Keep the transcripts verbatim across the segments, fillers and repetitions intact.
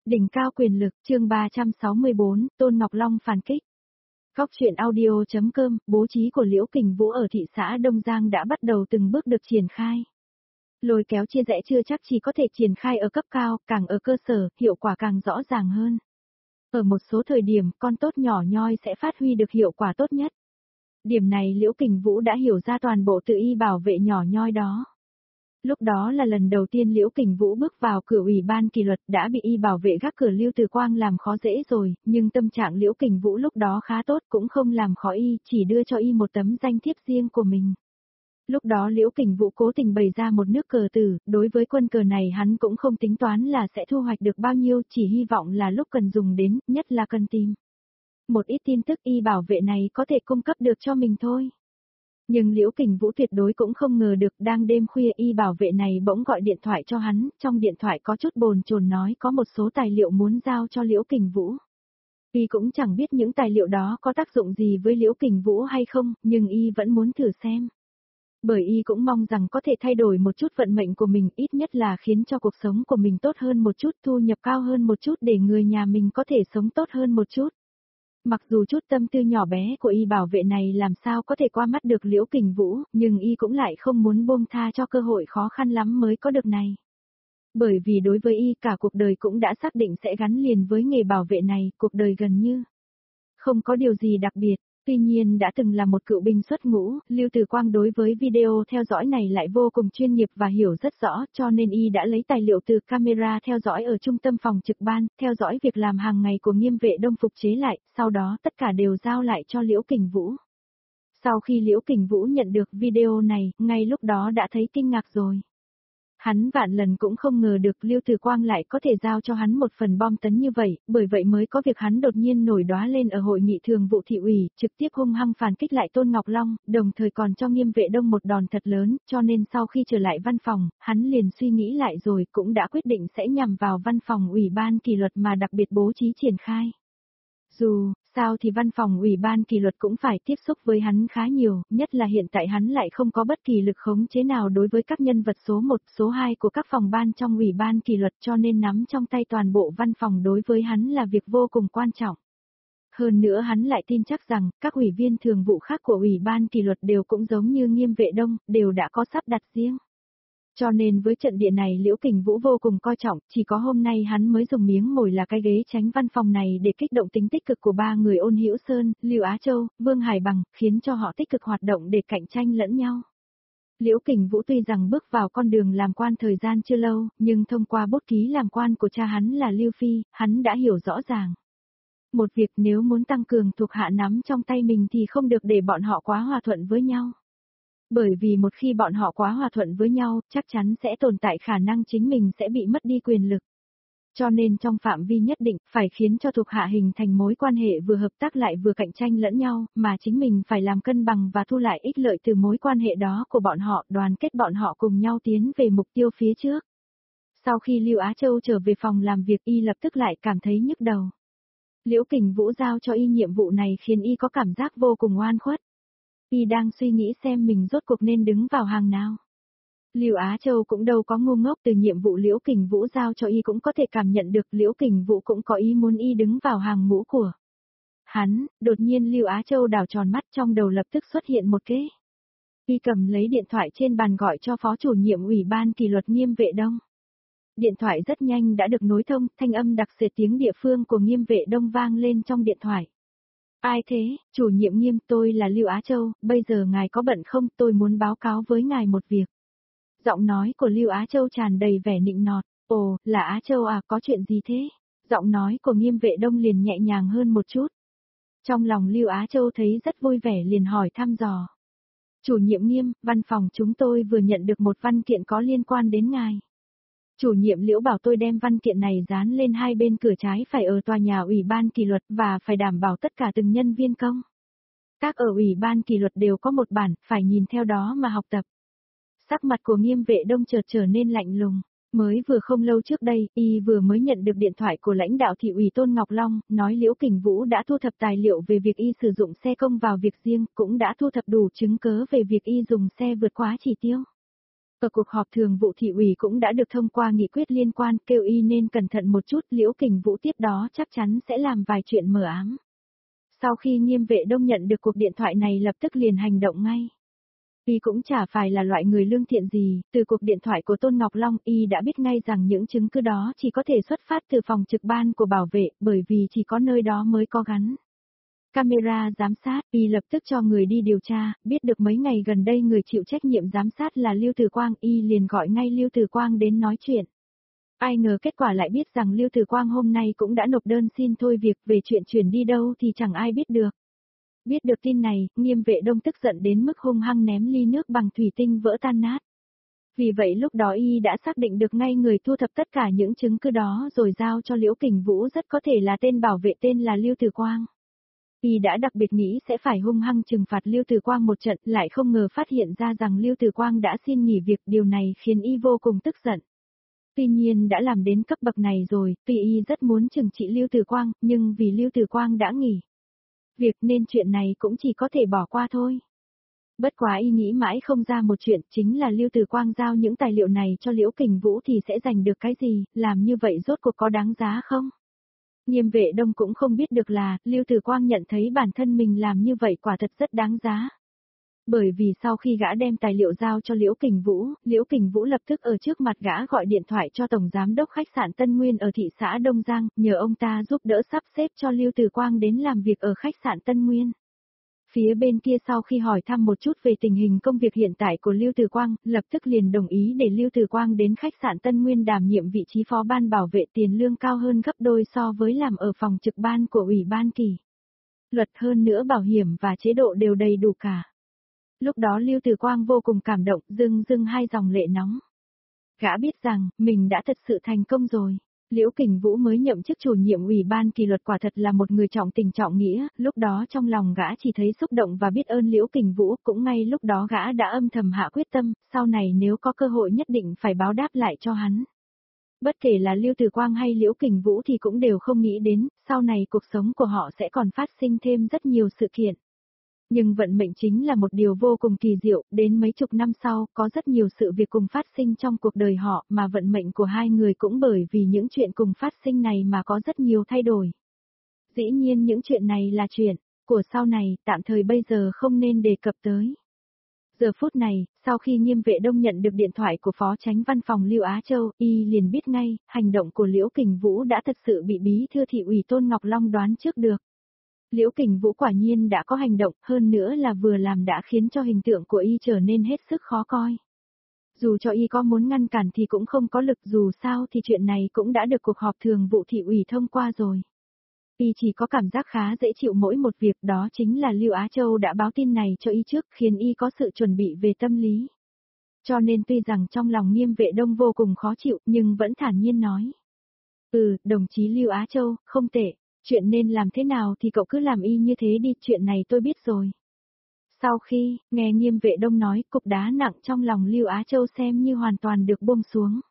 Đỉnh cao quyền lực, chương ba trăm sáu mươi bốn, Tôn Ngọc Long phản kích. Góc truyện audio.com, bố trí của Liễu Kình Vũ ở thị xã Đông Giang đã bắt đầu từng bước được triển khai. Lôi kéo chia rẽ chưa chắc chỉ có thể triển khai ở cấp cao, càng ở cơ sở, hiệu quả càng rõ ràng hơn. Ở một số thời điểm, con tốt nhỏ nhoi sẽ phát huy được hiệu quả tốt nhất. Điểm này Liễu Kình Vũ đã hiểu ra toàn bộ tự y bảo vệ nhỏ nhoi đó. Lúc đó là lần đầu tiên Liễu Kình Vũ bước vào cửa ủy ban kỷ luật đã bị y bảo vệ gác cửa Lưu Từ Quang làm khó dễ rồi, nhưng tâm trạng Liễu Kình Vũ lúc đó khá tốt cũng không làm khó y, chỉ đưa cho y một tấm danh thiếp riêng của mình. Lúc đó Liễu Kình Vũ cố tình bày ra một nước cờ tử, đối với quân cờ này hắn cũng không tính toán là sẽ thu hoạch được bao nhiêu, chỉ hy vọng là lúc cần dùng đến, nhất là cần tìm một ít tin tức y bảo vệ này có thể cung cấp được cho mình thôi. Nhưng Liễu Kình Vũ tuyệt đối cũng không ngờ được đang đêm khuya y bảo vệ này bỗng gọi điện thoại cho hắn, trong điện thoại có chút bồn chồn nói có một số tài liệu muốn giao cho Liễu Kình Vũ. Y cũng chẳng biết những tài liệu đó có tác dụng gì với Liễu Kình Vũ hay không, nhưng y vẫn muốn thử xem. Bởi y cũng mong rằng có thể thay đổi một chút vận mệnh của mình, ít nhất là khiến cho cuộc sống của mình tốt hơn một chút, thu nhập cao hơn một chút để người nhà mình có thể sống tốt hơn một chút. Mặc dù chút tâm tư nhỏ bé của y bảo vệ này làm sao có thể qua mắt được Liễu Kình Vũ, nhưng y cũng lại không muốn buông tha cho cơ hội khó khăn lắm mới có được này. Bởi vì đối với y cả cuộc đời cũng đã xác định sẽ gắn liền với nghề bảo vệ này, cuộc đời gần như không có điều gì đặc biệt. Tuy nhiên đã từng là một cựu binh xuất ngũ, Lưu Từ Quang đối với video theo dõi này lại vô cùng chuyên nghiệp và hiểu rất rõ, cho nên y đã lấy tài liệu từ camera theo dõi ở trung tâm phòng trực ban, theo dõi việc làm hàng ngày của Nghiêm Vệ Đông phục chế lại, sau đó tất cả đều giao lại cho Liễu Kình Vũ. Sau khi Liễu Kình Vũ nhận được video này, ngay lúc đó đã thấy kinh ngạc rồi. Hắn vạn lần cũng không ngờ được Lưu Từ Quang lại có thể giao cho hắn một phần bom tấn như vậy, bởi vậy mới có việc hắn đột nhiên nổi đóa lên ở hội nghị thường vụ thị ủy, trực tiếp hung hăng phản kích lại Tôn Ngọc Long, đồng thời còn cho Nghiêm Vệ Đông một đòn thật lớn, cho nên sau khi trở lại văn phòng, hắn liền suy nghĩ lại rồi cũng đã quyết định sẽ nhằm vào văn phòng ủy ban kỷ luật mà đặc biệt bố trí triển khai. Dù sao thì văn phòng ủy ban kỷ luật cũng phải tiếp xúc với hắn khá nhiều, nhất là hiện tại hắn lại không có bất kỳ lực khống chế nào đối với các nhân vật số một, số hai của các phòng ban trong ủy ban kỷ luật, cho nên nắm trong tay toàn bộ văn phòng đối với hắn là việc vô cùng quan trọng. Hơn nữa hắn lại tin chắc rằng, các ủy viên thường vụ khác của ủy ban kỷ luật đều cũng giống như Nghiêm Vệ Đông, đều đã có sắp đặt riêng. Cho nên với trận địa này Liễu Kình Vũ vô cùng coi trọng, chỉ có hôm nay hắn mới dùng miếng mồi là cái ghế tránh văn phòng này để kích động tính tích cực của ba người Ôn Hữu Sơn, Lưu Á Châu, Vương Hải Bằng, khiến cho họ tích cực hoạt động để cạnh tranh lẫn nhau. Liễu Kình Vũ tuy rằng bước vào con đường làm quan thời gian chưa lâu, nhưng thông qua bút ký làm quan của cha hắn là Lưu Phi, hắn đã hiểu rõ ràng. Một việc nếu muốn tăng cường thuộc hạ nắm trong tay mình thì không được để bọn họ quá hòa thuận với nhau. Bởi vì một khi bọn họ quá hòa thuận với nhau, chắc chắn sẽ tồn tại khả năng chính mình sẽ bị mất đi quyền lực. Cho nên trong phạm vi nhất định, phải khiến cho thuộc hạ hình thành mối quan hệ vừa hợp tác lại vừa cạnh tranh lẫn nhau, mà chính mình phải làm cân bằng và thu lại ích lợi từ mối quan hệ đó của bọn họ, đoàn kết bọn họ cùng nhau tiến về mục tiêu phía trước. Sau khi Lưu Á Châu trở về phòng làm việc y lập tức lại cảm thấy nhức đầu. Liễu Kình Vũ giao cho y nhiệm vụ này khiến y có cảm giác vô cùng oan khuất. Y đang suy nghĩ xem mình rốt cuộc nên đứng vào hàng nào. Lưu Á Châu cũng đâu có ngu ngốc, từ nhiệm vụ Liễu Kình Vũ giao cho y cũng có thể cảm nhận được Liễu Kình Vũ cũng có ý muốn y đứng vào hàng ngũ của hắn. Đột nhiên Lưu Á Châu đảo tròn mắt, trong đầu lập tức xuất hiện một kế. Y cầm lấy điện thoại trên bàn gọi cho phó chủ nhiệm ủy ban kỷ luật Nghiêm Vệ Đông. Điện thoại rất nhanh đã được nối thông, thanh âm đặc sệt tiếng địa phương của Nghiêm Vệ Đông vang lên trong điện thoại. Ai thế, chủ nhiệm Nghiêm, tôi là Lưu Á Châu, bây giờ ngài có bận không, tôi muốn báo cáo với ngài một việc. Giọng nói của Lưu Á Châu tràn đầy vẻ nịnh nọt, ồ, là Á Châu à, có chuyện gì thế? Giọng nói của Nghiêm Vệ Đông liền nhẹ nhàng hơn một chút. Trong lòng Lưu Á Châu thấy rất vui vẻ liền hỏi thăm dò. Chủ nhiệm Nghiêm, văn phòng chúng tôi vừa nhận được một văn kiện có liên quan đến ngài. Chủ nhiệm Liễu bảo tôi đem văn kiện này dán lên hai bên cửa trái phải ở tòa nhà ủy ban kỷ luật và phải đảm bảo tất cả từng nhân viên công tác ở ủy ban kỷ luật đều có một bản, phải nhìn theo đó mà học tập. Sắc mặt của Nghiêm Vệ Đông chợt trở nên lạnh lùng. Mới vừa không lâu trước đây, y vừa mới nhận được điện thoại của lãnh đạo thị ủy Tôn Ngọc Long, nói Liễu Kình Vũ đã thu thập tài liệu về việc y sử dụng xe công vào việc riêng, cũng đã thu thập đủ chứng cớ về việc y dùng xe vượt quá chỉ tiêu. Ở cuộc họp thường vụ thị ủy cũng đã được thông qua nghị quyết liên quan kêu y nên cẩn thận một chút, Liễu Kình Vũ tiếp đó chắc chắn sẽ làm vài chuyện mờ ám. Sau khi Nghiêm Vệ Đông nhận được cuộc điện thoại này lập tức liền hành động ngay. Y cũng chả phải là loại người lương thiện gì, từ cuộc điện thoại của Tôn Ngọc Long Y đã biết ngay rằng những chứng cứ đó chỉ có thể xuất phát từ phòng trực ban của bảo vệ, bởi vì chỉ có nơi đó mới có gắn camera giám sát. Y lập tức cho người đi điều tra, biết được mấy ngày gần đây người chịu trách nhiệm giám sát là Lưu Từ Quang, Y liền gọi ngay Lưu Từ Quang đến nói chuyện. Ai ngờ kết quả lại biết rằng Lưu Từ Quang hôm nay cũng đã nộp đơn xin thôi việc, về chuyện chuyển đi đâu thì chẳng ai biết được. Biết được tin này, Nghiêm Vệ Đông tức giận đến mức hung hăng ném ly nước bằng thủy tinh vỡ tan nát. Vì vậy lúc đó y đã xác định được ngay người thu thập tất cả những chứng cứ đó rồi giao cho Liễu Kình Vũ, rất có thể là tên bảo vệ tên là Lưu Từ Quang. Y đã đặc biệt nghĩ sẽ phải hung hăng trừng phạt Lưu Từ Quang một trận, lại không ngờ phát hiện ra rằng Lưu Từ Quang đã xin nghỉ việc, điều này khiến y vô cùng tức giận. Tuy nhiên đã làm đến cấp bậc này rồi, tuy y rất muốn trừng trị Lưu Từ Quang, nhưng vì Lưu Từ Quang đã nghỉ việc nên chuyện này cũng chỉ có thể bỏ qua thôi. Bất quá y nghĩ mãi không ra một chuyện, chính là Lưu Từ Quang giao những tài liệu này cho Liễu Kình Vũ thì sẽ giành được cái gì, làm như vậy rốt cuộc có đáng giá không? Nghiêm Vệ Đông cũng không biết được là, Lưu Từ Quang nhận thấy bản thân mình làm như vậy quả thật rất đáng giá. Bởi vì sau khi gã đem tài liệu giao cho Liễu Kình Vũ, Liễu Kình Vũ lập tức ở trước mặt gã gọi điện thoại cho Tổng Giám đốc khách sạn Tân Nguyên ở thị xã Đông Giang, nhờ ông ta giúp đỡ sắp xếp cho Lưu Từ Quang đến làm việc ở khách sạn Tân Nguyên. Phía bên kia sau khi hỏi thăm một chút về tình hình công việc hiện tại của Lưu Từ Quang, lập tức liền đồng ý để Lưu Từ Quang đến khách sạn Tân Nguyên đảm nhiệm vị trí phó ban bảo vệ, tiền lương cao hơn gấp đôi so với làm ở phòng trực ban của Ủy ban Kỷ luật, hơn nữa bảo hiểm và chế độ đều đầy đủ cả. Lúc đó Lưu Từ Quang vô cùng cảm động, rưng rưng hai dòng lệ nóng. Gã biết rằng, mình đã thật sự thành công rồi. Liễu Kình Vũ mới nhậm chức chủ nhiệm Ủy ban Kỷ luật quả thật là một người trọng tình trọng nghĩa, lúc đó trong lòng gã chỉ thấy xúc động và biết ơn Liễu Kình Vũ, cũng ngay lúc đó gã đã âm thầm hạ quyết tâm, sau này nếu có cơ hội nhất định phải báo đáp lại cho hắn. Bất kể là Lưu Từ Quang hay Liễu Kình Vũ thì cũng đều không nghĩ đến, sau này cuộc sống của họ sẽ còn phát sinh thêm rất nhiều sự kiện. Nhưng vận mệnh chính là một điều vô cùng kỳ diệu, đến mấy chục năm sau, có rất nhiều sự việc cùng phát sinh trong cuộc đời họ, mà vận mệnh của hai người cũng bởi vì những chuyện cùng phát sinh này mà có rất nhiều thay đổi. Dĩ nhiên những chuyện này là chuyện của sau này, tạm thời bây giờ không nên đề cập tới. Giờ phút này, sau khi Nghiêm Vệ Đông nhận được điện thoại của Phó Chánh Văn phòng Lưu Á Châu, y liền biết ngay, hành động của Liễu Kình Vũ đã thật sự bị Bí thư thị ủy Tôn Ngọc Long đoán trước được. Liễu Kình Vũ quả nhiên đã có hành động, hơn nữa là vừa làm đã khiến cho hình tượng của y trở nên hết sức khó coi. Dù cho y có muốn ngăn cản thì cũng không có lực, dù sao thì chuyện này cũng đã được cuộc họp thường vụ thị ủy thông qua rồi. Y chỉ có cảm giác khá dễ chịu mỗi một việc, đó chính là Lưu Á Châu đã báo tin này cho y trước, khiến y có sự chuẩn bị về tâm lý. Cho nên tuy rằng trong lòng Nghiêm Vệ Đông vô cùng khó chịu, nhưng vẫn thản nhiên nói. Ừ, đồng chí Lưu Á Châu, không tệ. Chuyện nên làm thế nào thì cậu cứ làm y như thế đi, chuyện này tôi biết rồi. Sau khi nghe Nghiêm Vệ Đông nói, cục đá nặng trong lòng Lưu Á Châu xem như hoàn toàn được buông xuống.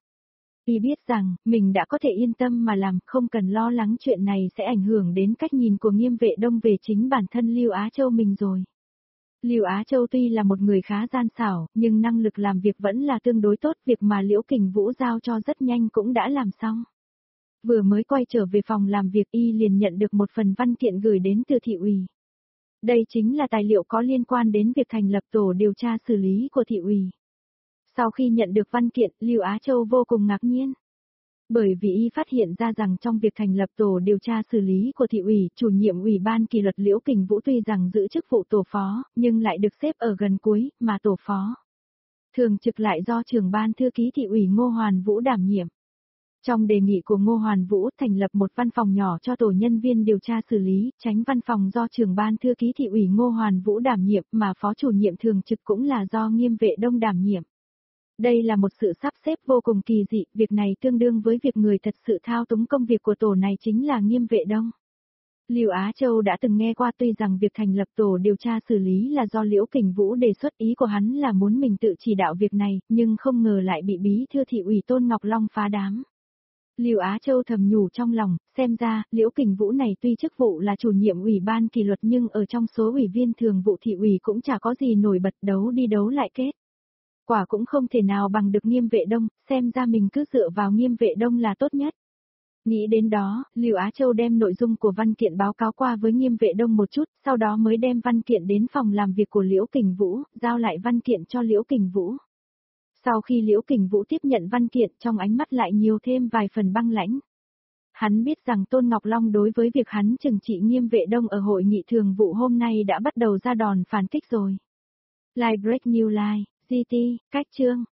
Y biết rằng, mình đã có thể yên tâm mà làm, không cần lo lắng chuyện này sẽ ảnh hưởng đến cách nhìn của Nghiêm Vệ Đông về chính bản thân Lưu Á Châu mình rồi. Lưu Á Châu tuy là một người khá gian xảo, nhưng năng lực làm việc vẫn là tương đối tốt, việc mà Liễu Kình Vũ giao cho rất nhanh cũng đã làm xong. Vừa mới quay trở về phòng làm việc y liền nhận được một phần văn kiện gửi đến từ thị ủy. Đây chính là tài liệu có liên quan đến việc thành lập tổ điều tra xử lý của thị ủy. Sau khi nhận được văn kiện, Lưu Á Châu vô cùng ngạc nhiên. Bởi vì y phát hiện ra rằng trong việc thành lập tổ điều tra xử lý của thị ủy, chủ nhiệm Ủy ban Kỷ luật Liễu Kình Vũ tuy rằng giữ chức vụ tổ phó, nhưng lại được xếp ở gần cuối, mà tổ phó thường trực lại do trưởng ban thư ký thị ủy Ngô Hoàn Vũ đảm nhiệm. Trong đề nghị của Ngô Hoàn Vũ thành lập một văn phòng nhỏ cho tổ nhân viên điều tra xử lý, tránh văn phòng do trưởng ban thư ký thị ủy Ngô Hoàn Vũ đảm nhiệm, mà phó chủ nhiệm thường trực cũng là do Nghiêm Vệ Đông đảm nhiệm. Đây là một sự sắp xếp vô cùng kỳ dị, việc này tương đương với việc người thật sự thao túng công việc của tổ này chính là Nghiêm Vệ Đông. Lưu Á Châu đã từng nghe qua, tuy rằng việc thành lập tổ điều tra xử lý là do Liễu Kình Vũ đề xuất, ý của hắn là muốn mình tự chỉ đạo việc này, nhưng không ngờ lại bị Bí thư thị ủy Tôn Ngọc Long phá đám. Lưu Á Châu thầm nhủ trong lòng, xem ra, Liễu Kình Vũ này tuy chức vụ là chủ nhiệm Ủy ban Kỷ luật nhưng ở trong số ủy viên thường vụ thị ủy cũng chả có gì nổi bật, đấu đi đấu lại kết quả cũng không thể nào bằng được Nghiêm Vệ Đông, xem ra mình cứ dựa vào Nghiêm Vệ Đông là tốt nhất. Nghĩ đến đó, Lưu Á Châu đem nội dung của văn kiện báo cáo qua với Nghiêm Vệ Đông một chút, sau đó mới đem văn kiện đến phòng làm việc của Liễu Kình Vũ, giao lại văn kiện cho Liễu Kình Vũ. Sau khi Liễu Kình Vũ tiếp nhận văn kiện, trong ánh mắt lại nhiều thêm vài phần băng lãnh. Hắn biết rằng Tôn Ngọc Long đối với việc hắn trừng trị Nghiêm Vệ Đông ở hội nghị thường vụ hôm nay đã bắt đầu ra đòn phản kích rồi. Live Break New Live, giê tê, cách chương.